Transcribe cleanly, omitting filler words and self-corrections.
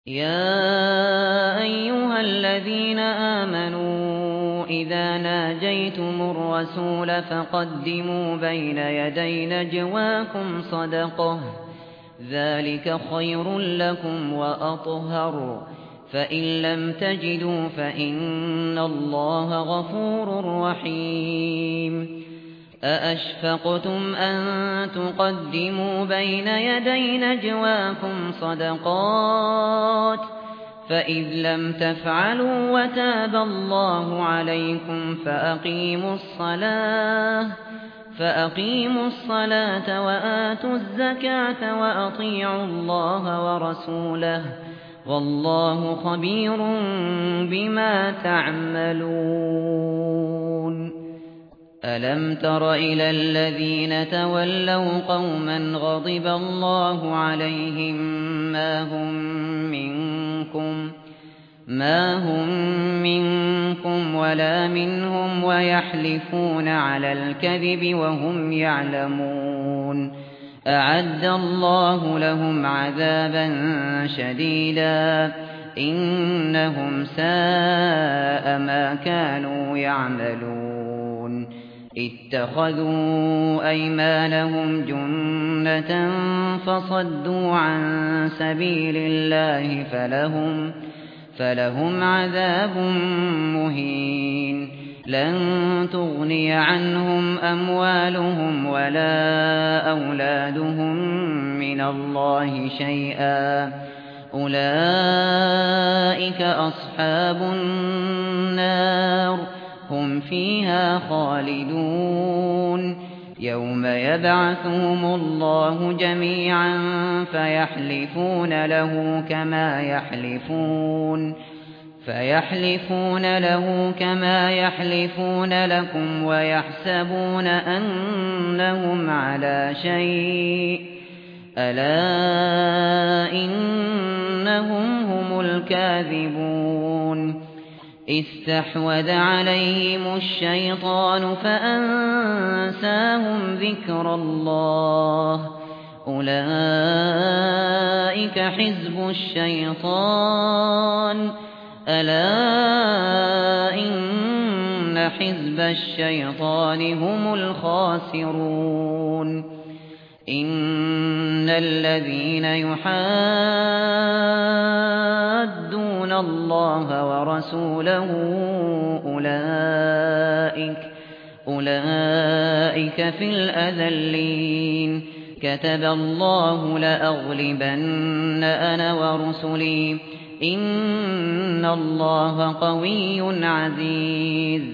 يا أيها الذين آمنوا إذا ناجيتم الرسول فقدموا بين يدي نجواكم صدقة ذلك خير لكم وأطهر فإن لم تجدوا فإن الله غفور رحيم أأشفقتم أن تقدموا بين يدي نجواكم صدقات فإذ لم تفعلوا وتاب الله عليكم فأقيموا الصلاة وآتوا الزكاة وأطيعوا الله ورسوله والله خبير بما تعملون ألم تر إلى الذين تولوا قوما غضب الله عليهم ما هم منكم ولا منهم ويحلفون على الكذب وهم يعلمون أعد الله لهم عذابا شديدا إنهم ساء ما كانوا يعملون اتخذوا أيمانهم جنة فصدوا عن سبيل الله فلهم عذاب مهين لن تغني عنهم أموالهم ولا أولادهم من الله شيئا أولئك أصحاب النار هم فيها خالدون يوم يبعثهم الله جميعا فيحلفون له كما يحلفون لكم ويحسبون أنهم على شيء ألا إنهم هم الكاذبون استحوذ عليهم الشيطان فأنساهم ذكر الله أولئك حزب الشيطان ألا إن حزب الشيطان هم الخاسرون إن الذين يحادون الله ورسوله أولئك في الأذلين كتب الله لأغلبن أنا ورسلي إن الله قوي عزيز